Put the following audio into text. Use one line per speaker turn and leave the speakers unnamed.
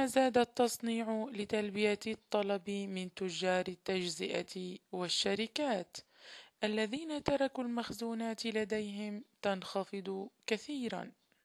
زاد التصنيع لتلبية الطلب من تجار التجزئة والشركات الذين تركوا المخزونات لديهم تنخفض كثيرا.